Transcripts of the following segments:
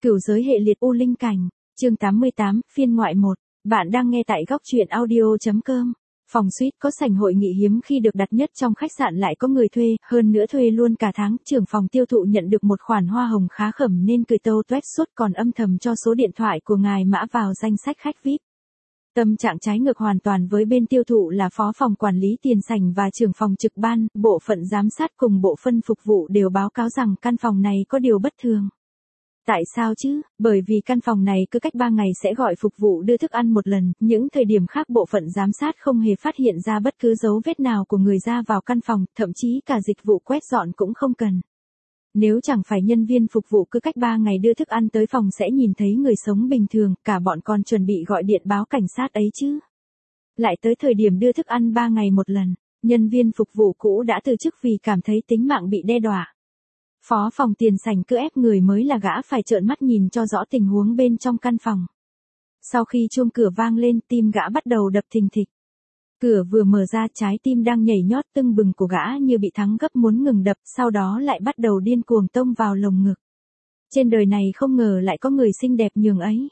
Cửu giới hệ liệt U Linh Cảnh, chương 88, phiên ngoại 1. Bạn đang nghe tại góc truyện audio.com. Phòng suite có sảnh hội nghị hiếm khi được đặt nhất trong khách sạn lại có người thuê, hơn nữa thuê luôn cả tháng. Trưởng phòng tiêu thụ nhận được một khoản hoa hồng khá khẩm nên cười tâu toét suốt, còn âm thầm cho số điện thoại của ngài mã vào danh sách khách VIP. Tâm trạng trái ngược hoàn toàn với bên tiêu thụ là phó phòng quản lý tiền sảnh và trưởng phòng trực ban, bộ phận giám sát cùng bộ phân phục vụ đều báo cáo rằng căn phòng này có điều bất thường. Tại sao chứ? Bởi vì căn phòng này cứ cách 3 ngày sẽ gọi phục vụ đưa thức ăn một lần, những thời điểm khác bộ phận giám sát không hề phát hiện ra bất cứ dấu vết nào của người ra vào căn phòng, thậm chí cả dịch vụ quét dọn cũng không cần. Nếu chẳng phải nhân viên phục vụ cứ cách 3 ngày đưa thức ăn tới phòng sẽ nhìn thấy người sống bình thường, cả bọn còn chuẩn bị gọi điện báo cảnh sát ấy chứ. Lại tới thời điểm đưa thức ăn 3 ngày một lần, nhân viên phục vụ cũ đã từ chức vì cảm thấy tính mạng bị đe dọa. Phó phòng tiền sảnh cứ ép người mới là gã phải trợn mắt nhìn cho rõ tình huống bên trong căn phòng. Sau khi chuông cửa vang lên, tim gã bắt đầu đập thình thịch. Cửa vừa mở ra, trái tim đang nhảy nhót tưng bừng của gã như bị thắng gấp muốn ngừng đập, sau đó lại bắt đầu điên cuồng tông vào lồng ngực. Trên đời này không ngờ lại có người xinh đẹp nhường ấy.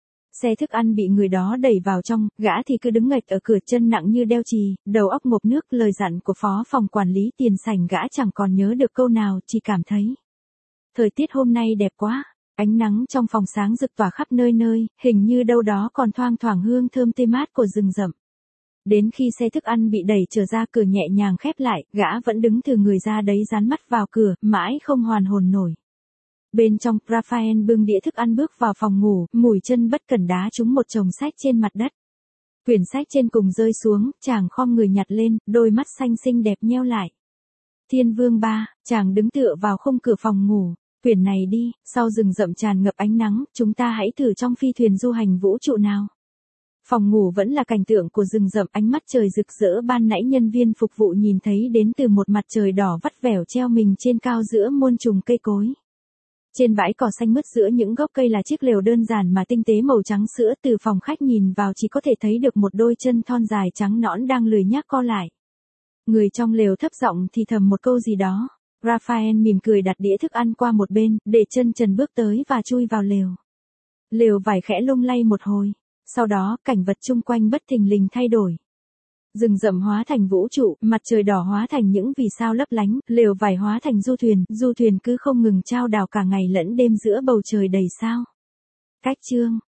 Xe thức ăn bị người đó đẩy vào trong, gã thì cứ đứng nghệch ở cửa, chân nặng như đeo chì, đầu óc ngộp nước. Lời dặn của phó phòng quản lý tiền sảnh gã chẳng còn nhớ được câu nào, chỉ cảm thấy thời tiết hôm nay đẹp quá. Ánh nắng trong phòng sáng rực tỏa khắp nơi nơi, hình như đâu đó còn thoang thoảng hương thơm tươi mát của rừng rậm. Đến khi xe thức ăn bị đẩy trở ra, cửa nhẹ nhàng khép lại, gã vẫn đứng thừ người ra đấy dán mắt vào cửa, mãi không hoàn hồn nổi. Bên trong, Raphael bưng đĩa thức ăn bước vào phòng ngủ, mũi chân bất cẩn đá trúng một chồng sách trên mặt đất. Quyển sách trên cùng rơi xuống, chàng khom người nhặt lên, đôi mắt xanh xinh đẹp nheo lại. Thiên Vương 3, chàng đứng tựa vào khung cửa phòng ngủ. Quyển này đi, sau rừng rậm tràn ngập ánh nắng, chúng ta hãy thử trong phi thuyền du hành vũ trụ nào. Phòng ngủ vẫn là cảnh tượng của rừng rậm, ánh mắt trời rực rỡ ban nãy nhân viên phục vụ nhìn thấy đến từ một mặt trời đỏ vắt vẻo treo mình trên cao giữa muôn trùng cây cối. Trên bãi cỏ xanh mướt giữa những gốc cây là chiếc lều đơn giản mà tinh tế màu trắng sữa, từ phòng khách nhìn vào chỉ có thể thấy được một đôi chân thon dài trắng nõn đang lười nhác co lại. Người trong lều thấp giọng thì thầm một câu gì đó. Raphael mỉm cười đặt đĩa thức ăn qua một bên, để chân trần bước tới và chui vào lều. Lều vải khẽ lung lay một hồi, sau đó cảnh vật chung quanh bất thình lình thay đổi. Rừng rậm hóa thành vũ trụ, mặt trời đỏ hóa thành những vì sao lấp lánh, lều vải hóa thành du thuyền cứ không ngừng chao đảo cả ngày lẫn đêm giữa bầu trời đầy sao. Cách chương